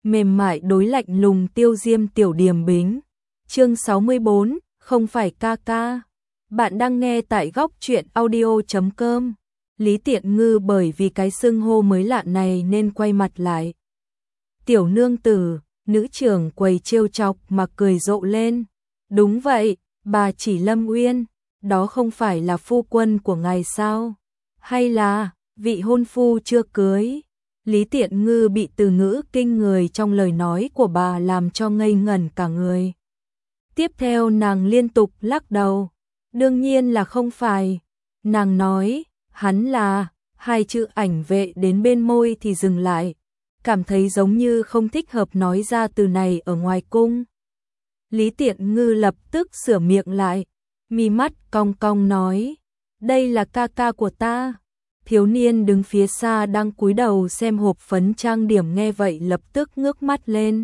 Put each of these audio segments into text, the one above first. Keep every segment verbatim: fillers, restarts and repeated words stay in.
mềm mại đối lạnh lùng tiêu diêm tiểu điềm bính. Chương sáu mươi bốn, không phải ca ca. Bạn đang nghe tại góc truyện audio chấm com. Lý Tiện Ngư bởi vì cái xưng hô mới lạ này nên quay mặt lại. Tiểu nương tử, nữ trưởng quầy trêu chọc mà cười rộ lên. Đúng vậy, bà chỉ Lâm Uyên, đó không phải là phu quân của ngài sao? Hay là vị hôn phu chưa cưới? Lý Tiện Ngư bị từ ngữ kinh người trong lời nói của bà làm cho ngây ngẩn cả người. Tiếp theo nàng liên tục lắc đầu. Đương nhiên là không phải. Nàng nói, hắn là, hai chữ ảnh vệ đến bên môi thì dừng lại. Cảm thấy giống như không thích hợp nói ra từ này ở ngoài cung. Lý Tiện Ngư lập tức sửa miệng lại. Mi mắt cong cong nói, đây là ca ca của ta. Thiếu niên đứng phía xa đang cúi đầu xem hộp phấn trang điểm nghe vậy lập tức ngước mắt lên.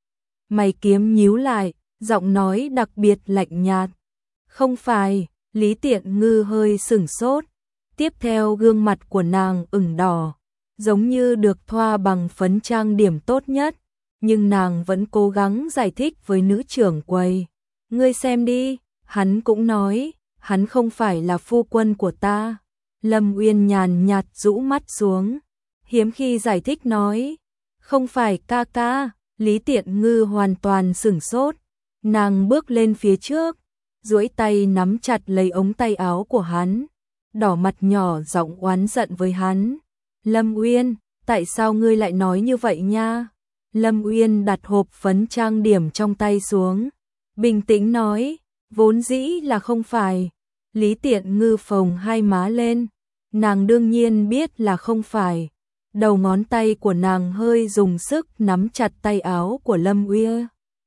Mày kiếm nhíu lại, giọng nói đặc biệt lạnh nhạt. Không phải, Lý Tiện Ngư hơi sửng sốt. Tiếp theo gương mặt của nàng ửng đỏ, giống như được thoa bằng phấn trang điểm tốt nhất. Nhưng nàng vẫn cố gắng giải thích với nữ trưởng quầy. Ngươi xem đi, hắn cũng nói, hắn không phải là phu quân của ta. Lâm Uyên nhàn nhạt rũ mắt xuống, hiếm khi giải thích nói, không phải ca ca. Lý Tiện Ngư hoàn toàn sửng sốt, nàng bước lên phía trước, duỗi tay nắm chặt lấy ống tay áo của hắn, đỏ mặt nhỏ giọng oán giận với hắn. Lâm Uyên, tại sao ngươi lại nói như vậy nha? Lâm Uyên đặt hộp phấn trang điểm trong tay xuống, bình tĩnh nói, vốn dĩ là không phải. Lý Tiện Ngư phồng hai má lên, nàng đương nhiên biết là không phải. Đầu ngón tay của nàng hơi dùng sức nắm chặt tay áo của Lâm Uyên,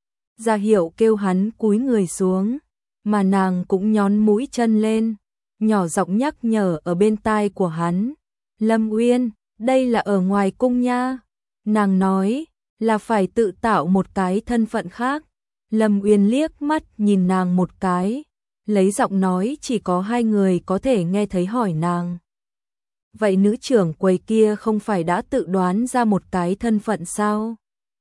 ra hiệu kêu hắn cúi người xuống, mà nàng cũng nhón mũi chân lên, nhỏ giọng nhắc nhở ở bên tai của hắn. Lâm Uyên, đây là ở ngoài cung nha. Nàng nói là phải tự tạo một cái thân phận khác. Lâm Uyên liếc mắt nhìn nàng một cái, lấy giọng nói chỉ có hai người có thể nghe thấy hỏi nàng. Vậy nữ trưởng quầy kia không phải đã tự đoán ra một cái thân phận sao?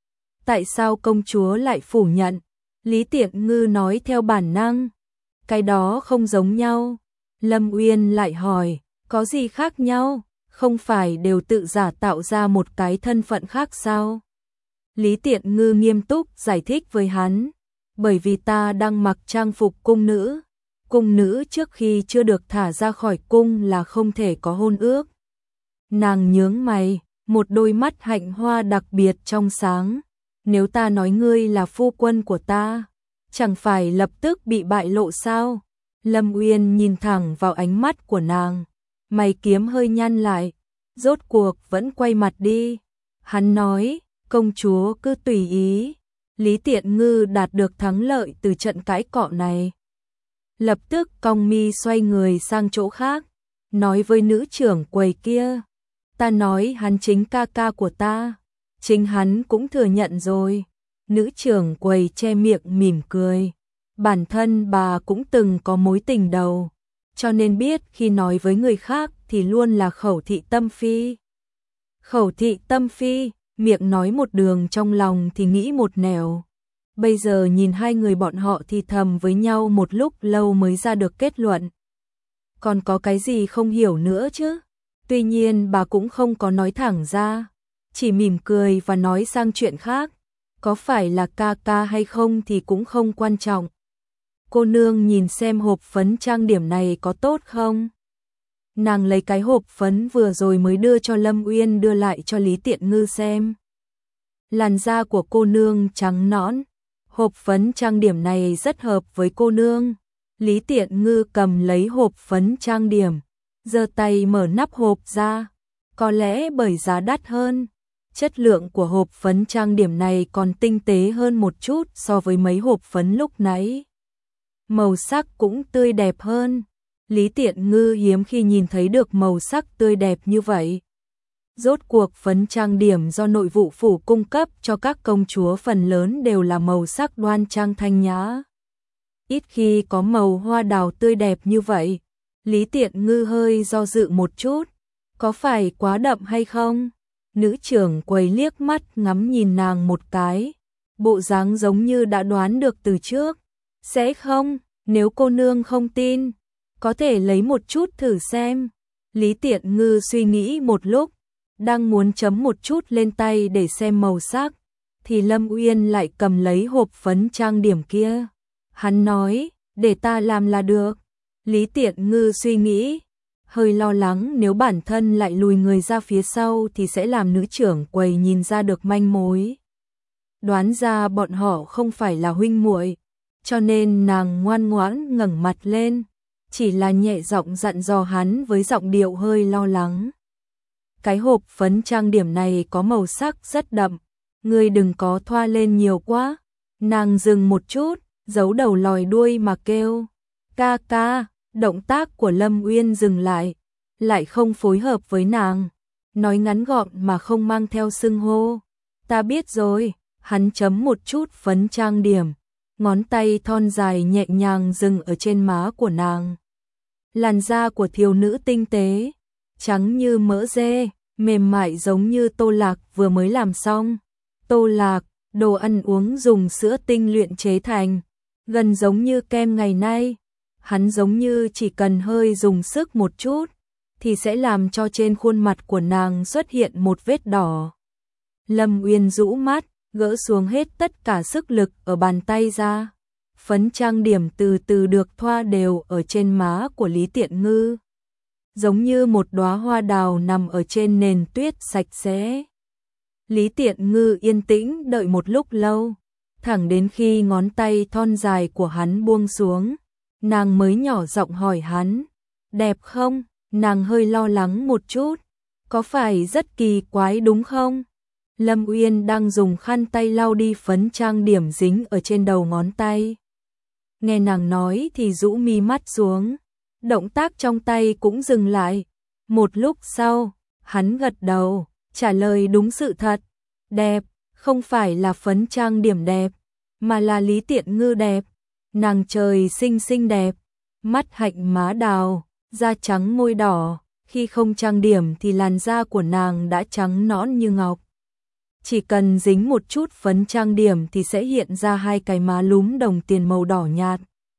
Tại sao công chúa lại phủ nhận? Lý Tiện Ngư nói theo bản năng. Cái đó không giống nhau. Lâm Uyên lại hỏi, có gì khác nhau? Không phải đều tự giả tạo ra một cái thân phận khác sao? Lý Tiện Ngư nghiêm túc giải thích với hắn. Bởi vì ta đang mặc trang phục cung nữ. Cung nữ trước khi chưa được thả ra khỏi cung là không thể có hôn ước. Nàng nhướng mày, một đôi mắt hạnh hoa đặc biệt trong sáng. Nếu ta nói ngươi là phu quân của ta, chẳng phải lập tức bị bại lộ sao? Lâm Uyên nhìn thẳng vào ánh mắt của nàng, mày kiếm hơi nhăn lại, rốt cuộc vẫn quay mặt đi. Hắn nói, công chúa cứ tùy ý. Lý Tiện Ngư đạt được thắng lợi từ trận cãi cọ này. Lập tức cong mi xoay người sang chỗ khác, nói với nữ trưởng quầy kia, ta nói hắn chính ca ca của ta. Chính hắn cũng thừa nhận rồi. Nữ trưởng quầy che miệng mỉm cười. Bản thân bà cũng từng có mối tình đầu, cho nên biết khi nói với người khác thì luôn là khẩu thị tâm phi. Khẩu thị tâm phi, miệng nói một đường trong lòng thì nghĩ một nẻo. Bây giờ nhìn hai người bọn họ thì thầm với nhau một lúc lâu mới ra được kết luận. Còn có cái gì không hiểu nữa chứ? Tuy nhiên bà cũng không có nói thẳng ra, chỉ mỉm cười và nói sang chuyện khác. Có phải là ca ca hay không thì cũng không quan trọng. Cô nương nhìn xem hộp phấn trang điểm này có tốt không? Nàng lấy cái hộp phấn vừa rồi mới đưa cho Lâm Uyên đưa lại cho Lý Tiện Ngư xem. Làn da của cô nương trắng nõn, hộp phấn trang điểm này rất hợp với cô nương. Lý Tiện Ngư cầm lấy hộp phấn trang điểm, giơ tay mở nắp hộp ra. Có lẽ bởi giá đắt hơn, chất lượng của hộp phấn trang điểm này còn tinh tế hơn một chút so với mấy hộp phấn lúc nãy. Màu sắc cũng tươi đẹp hơn. Lý Tiện Ngư hiếm khi nhìn thấy được màu sắc tươi đẹp như vậy. Rốt cuộc phấn trang điểm do nội vụ phủ cung cấp cho các công chúa phần lớn đều là màu sắc đoan trang thanh nhã. Ít khi có màu hoa đào tươi đẹp như vậy. Lý Tiện Ngư hơi do dự một chút. Có phải quá đậm hay không? Nữ trưởng quầy liếc mắt ngắm nhìn nàng một cái, bộ dáng giống như đã đoán được từ trước. Sẽ không, nếu cô nương không tin, có thể lấy một chút thử xem. Lý Tiện Ngư suy nghĩ một lúc, đang muốn chấm một chút lên tay để xem màu sắc, thì Lâm Uyên lại cầm lấy hộp phấn trang điểm kia. Hắn nói, để ta làm là được. Lý Tiện Ngư suy nghĩ, hơi lo lắng nếu bản thân lại lùi người ra phía sau thì sẽ làm nữ trưởng quầy nhìn ra được manh mối. Đoán ra bọn họ không phải là huynh muội, cho nên nàng ngoan ngoãn ngẩng mặt lên, chỉ là nhẹ giọng dặn dò hắn với giọng điệu hơi lo lắng. Cái hộp phấn trang điểm này có màu sắc rất đậm, ngươi đừng có thoa lên nhiều quá. Nàng dừng một chút, giấu đầu lòi đuôi mà kêu. Ca ca, động tác của Lâm Uyên dừng lại, lại không phối hợp với nàng. Nói ngắn gọn mà không mang theo xưng hô. Ta biết rồi, hắn chấm một chút phấn trang điểm. Ngón tay thon dài nhẹ nhàng dừng ở trên má của nàng. Làn da của thiếu nữ tinh tế, trắng như mỡ dê, mềm mại giống như tô lạc vừa mới làm xong. Tô lạc, đồ ăn uống dùng sữa tinh luyện chế thành, gần giống như kem ngày nay. Hắn giống như chỉ cần hơi dùng sức một chút, thì sẽ làm cho trên khuôn mặt của nàng xuất hiện một vết đỏ. Lâm Uyên rũ mắt, gỡ xuống hết tất cả sức lực ở bàn tay ra. Phấn trang điểm từ từ được thoa đều ở trên má của Lý Tiện Ngư, giống như một đóa hoa đào nằm ở trên nền tuyết sạch sẽ. Lý Tiện Ngư yên tĩnh đợi một lúc lâu, thẳng đến khi ngón tay thon dài của hắn buông xuống, nàng mới nhỏ giọng hỏi hắn, đẹp không? Nàng hơi lo lắng một chút, có phải rất kỳ quái đúng không? Lâm Uyên đang dùng khăn tay lau đi phấn trang điểm dính ở trên đầu ngón tay. Nghe nàng nói thì rũ mi mắt xuống, động tác trong tay cũng dừng lại. Một lúc sau, hắn gật đầu, trả lời đúng sự thật. Đẹp, không phải là phấn trang điểm đẹp, mà là Lý Tiện Ngư đẹp. Nàng trời xinh xinh đẹp, mắt hạnh má đào, da trắng môi đỏ, khi không trang điểm thì làn da của nàng đã trắng nõn như ngọc. Chỉ cần dính một chút phấn trang điểm thì sẽ hiện ra hai cái má lúm đồng tiền màu đỏ nhạt.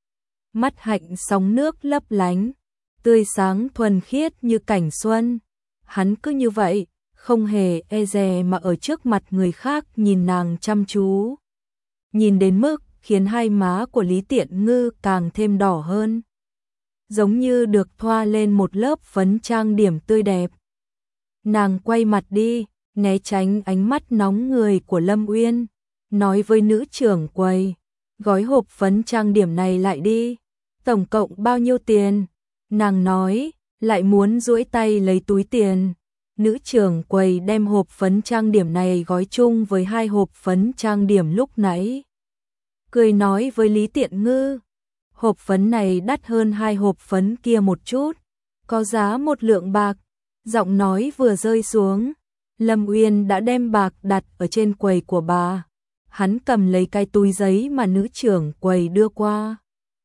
Mắt hạnh sóng nước lấp lánh, tươi sáng thuần khiết như cảnh xuân. Hắn cứ như vậy, không hề e dè mà ở trước mặt người khác nhìn nàng chăm chú. Nhìn đến mức khiến hai má của Lý Tiện Ngư càng thêm đỏ hơn, giống như được thoa lên một lớp phấn trang điểm tươi đẹp. Nàng quay mặt đi, né tránh ánh mắt nóng người của Lâm Uyên, nói với nữ trưởng quầy, gói hộp phấn trang điểm này lại đi, tổng cộng bao nhiêu tiền? Nàng nói, lại muốn duỗi tay lấy túi tiền. Nữ trưởng quầy đem hộp phấn trang điểm này gói chung với hai hộp phấn trang điểm lúc nãy, cười nói với Lý Tiện Ngư, hộp phấn này đắt hơn hai hộp phấn kia một chút, có giá một lượng bạc. Giọng nói vừa rơi xuống, Lâm Uyên đã đem bạc đặt ở trên quầy của bà. Hắn cầm lấy cái túi giấy mà nữ trưởng quầy đưa qua,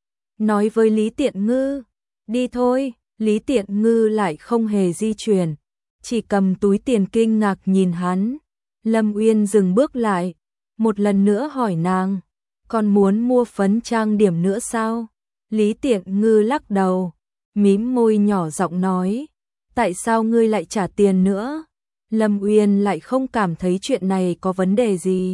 nói với Lý Tiện Ngư, đi thôi. Lý Tiện Ngư lại không hề di chuyển, chỉ cầm túi tiền kinh ngạc nhìn hắn. Lâm Uyên dừng bước lại, một lần nữa hỏi nàng, còn muốn mua phấn trang điểm nữa sao? Lý Tiện Ngư lắc đầu, mím môi nhỏ giọng nói, tại sao ngươi lại trả tiền nữa? Lâm Uyên lại không cảm thấy chuyện này có vấn đề gì.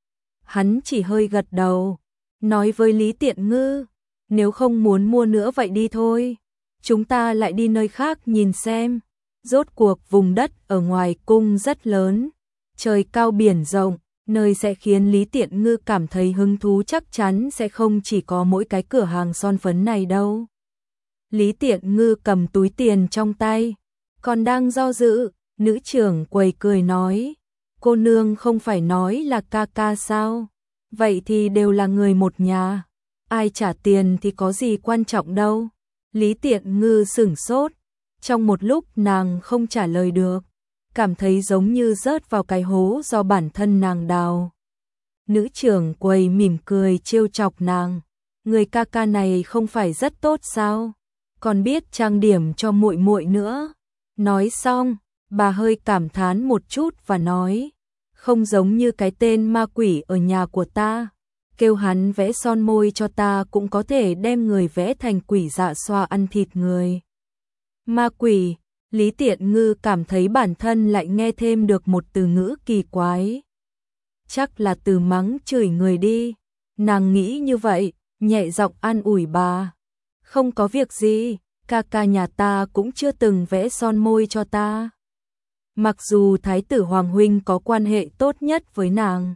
Hắn chỉ hơi gật đầu, nói với Lý Tiện Ngư, nếu không muốn mua nữa vậy đi thôi, chúng ta lại đi nơi khác nhìn xem. Rốt cuộc vùng đất ở ngoài cung rất lớn, trời cao biển rộng, nơi sẽ khiến Lý Tiện Ngư cảm thấy hứng thú chắc chắn sẽ không chỉ có mỗi cái cửa hàng son phấn này đâu. Lý Tiện Ngư cầm túi tiền trong tay, còn đang do dự, nữ trưởng quầy cười nói, cô nương không phải nói là ca ca sao? Vậy thì đều là người một nhà, ai trả tiền thì có gì quan trọng đâu. Lý Tiện Ngư sửng sốt, trong một lúc nàng không trả lời được, cảm thấy giống như rớt vào cái hố do bản thân nàng đào. Nữ trưởng quầy mỉm cười trêu chọc nàng, người ca ca này không phải rất tốt sao? Còn biết trang điểm cho muội muội nữa. Nói xong, Bà hơi cảm thán một chút và nói, không giống như cái tên ma quỷ ở nhà của ta. Kêu hắn vẽ son môi cho ta cũng có thể đem người vẽ thành quỷ dạ xoa ăn thịt người. Ma quỷ, Lý Tiện Ngư cảm thấy bản thân lại nghe thêm được một từ ngữ kỳ quái. Chắc là từ mắng chửi người đi. Nàng nghĩ như vậy, nhẹ giọng an ủi bà. Không có việc gì, ca ca nhà ta cũng chưa từng vẽ son môi cho ta. Mặc dù Thái tử Hoàng huynh có quan hệ tốt nhất với nàng,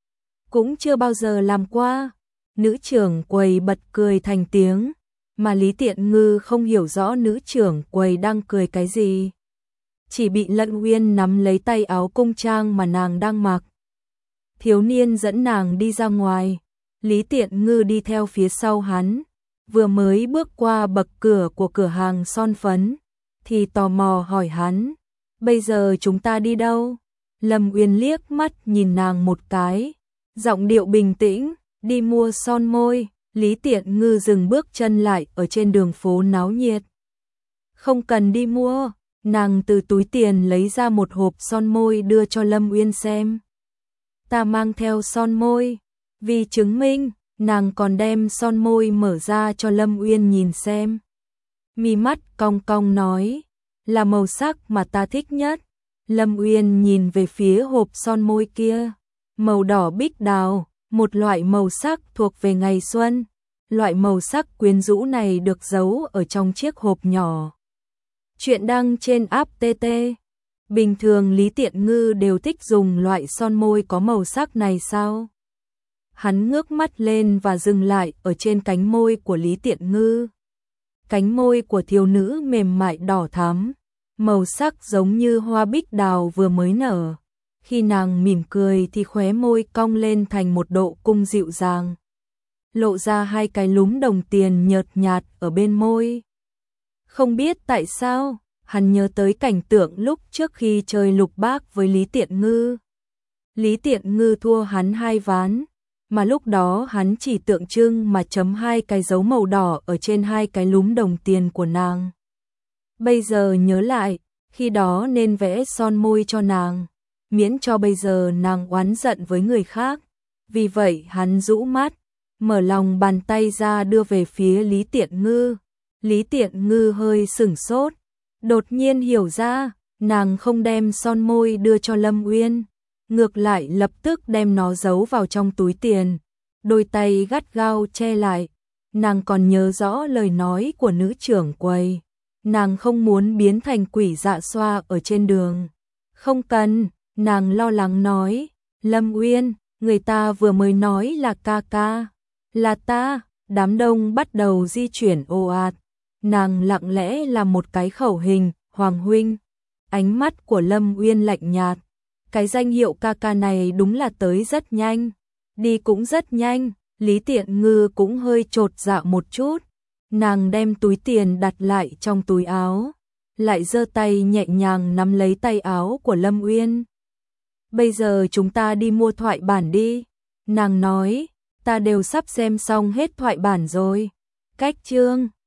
cũng chưa bao giờ làm qua. Nữ trưởng quầy bật cười thành tiếng, mà Lý Tiện Ngư không hiểu rõ nữ trưởng quầy đang cười cái gì. Chỉ bị Lận Uyên nắm lấy tay áo cung trang mà nàng đang mặc. Thiếu niên dẫn nàng đi ra ngoài, Lý Tiện Ngư đi theo phía sau hắn, vừa mới bước qua bậc cửa của cửa hàng son phấn, thì tò mò hỏi hắn, bây giờ chúng ta đi đâu? Lâm Uyên liếc mắt nhìn nàng một cái, giọng điệu bình tĩnh, đi mua son môi. Lý Tiện Ngư dừng bước chân lại ở trên đường phố náo nhiệt. Không cần đi mua, nàng từ túi tiền lấy ra một hộp son môi đưa cho Lâm Uyên xem. Ta mang theo son môi, vì chứng minh, nàng còn đem son môi mở ra cho Lâm Uyên nhìn xem. Mi mắt cong cong nói, là màu sắc mà ta thích nhất. Lâm Uyên nhìn về phía hộp son môi kia, màu đỏ bích đào, một loại màu sắc thuộc về ngày xuân. Loại màu sắc quyến rũ này được giấu ở trong chiếc hộp nhỏ. Chuyện đăng trên app tê tê. Bình thường Lý Tiện Ngư đều thích dùng loại son môi có màu sắc này sao? Hắn ngước mắt lên và dừng lại ở trên cánh môi của Lý Tiện Ngư. Cánh môi của thiếu nữ mềm mại đỏ thắm, màu sắc giống như hoa bích đào vừa mới nở. Khi nàng mỉm cười thì khóe môi cong lên thành một độ cung dịu dàng, lộ ra hai cái lúm đồng tiền nhợt nhạt ở bên môi. Không biết tại sao, hắn nhớ tới cảnh tượng lúc trước khi chơi lục bác với Lý Tiện Ngư. Lý Tiện Ngư thua hắn hai ván, mà lúc đó hắn chỉ tượng trưng mà chấm hai cái dấu màu đỏ ở trên hai cái lúm đồng tiền của nàng. Bây giờ nhớ lại, khi đó nên vẽ son môi cho nàng, miễn cho bây giờ nàng oán giận với người khác. Vì vậy hắn rũ mắt, mở lòng bàn tay ra đưa về phía Lý Tiện Ngư. Lý Tiện Ngư hơi sửng sốt, đột nhiên hiểu ra, nàng không đem son môi đưa cho Lâm Uyên, ngược lại lập tức đem nó giấu vào trong túi tiền, đôi tay gắt gao che lại. Nàng còn nhớ rõ lời nói của nữ trưởng quầy, nàng không muốn biến thành quỷ dạ xoa ở trên đường. Không cần, nàng lo lắng nói, Lâm Uyên, người ta vừa mới nói là ca ca, là ta. Đám đông bắt đầu di chuyển ồ ạt, nàng lặng lẽ làm một cái khẩu hình, Hoàng huynh. Ánh mắt của Lâm Uyên lạnh nhạt, cái danh hiệu ca ca này đúng là tới rất nhanh, đi cũng rất nhanh. Lý Tiện Ngư cũng hơi chột dạ một chút, nàng đem túi tiền đặt lại trong túi áo, lại giơ tay nhẹ nhàng nắm lấy tay áo của Lâm Uyên. Bây giờ chúng ta đi mua thoại bản đi, nàng nói, ta đều sắp xem xong hết thoại bản rồi. Cách chương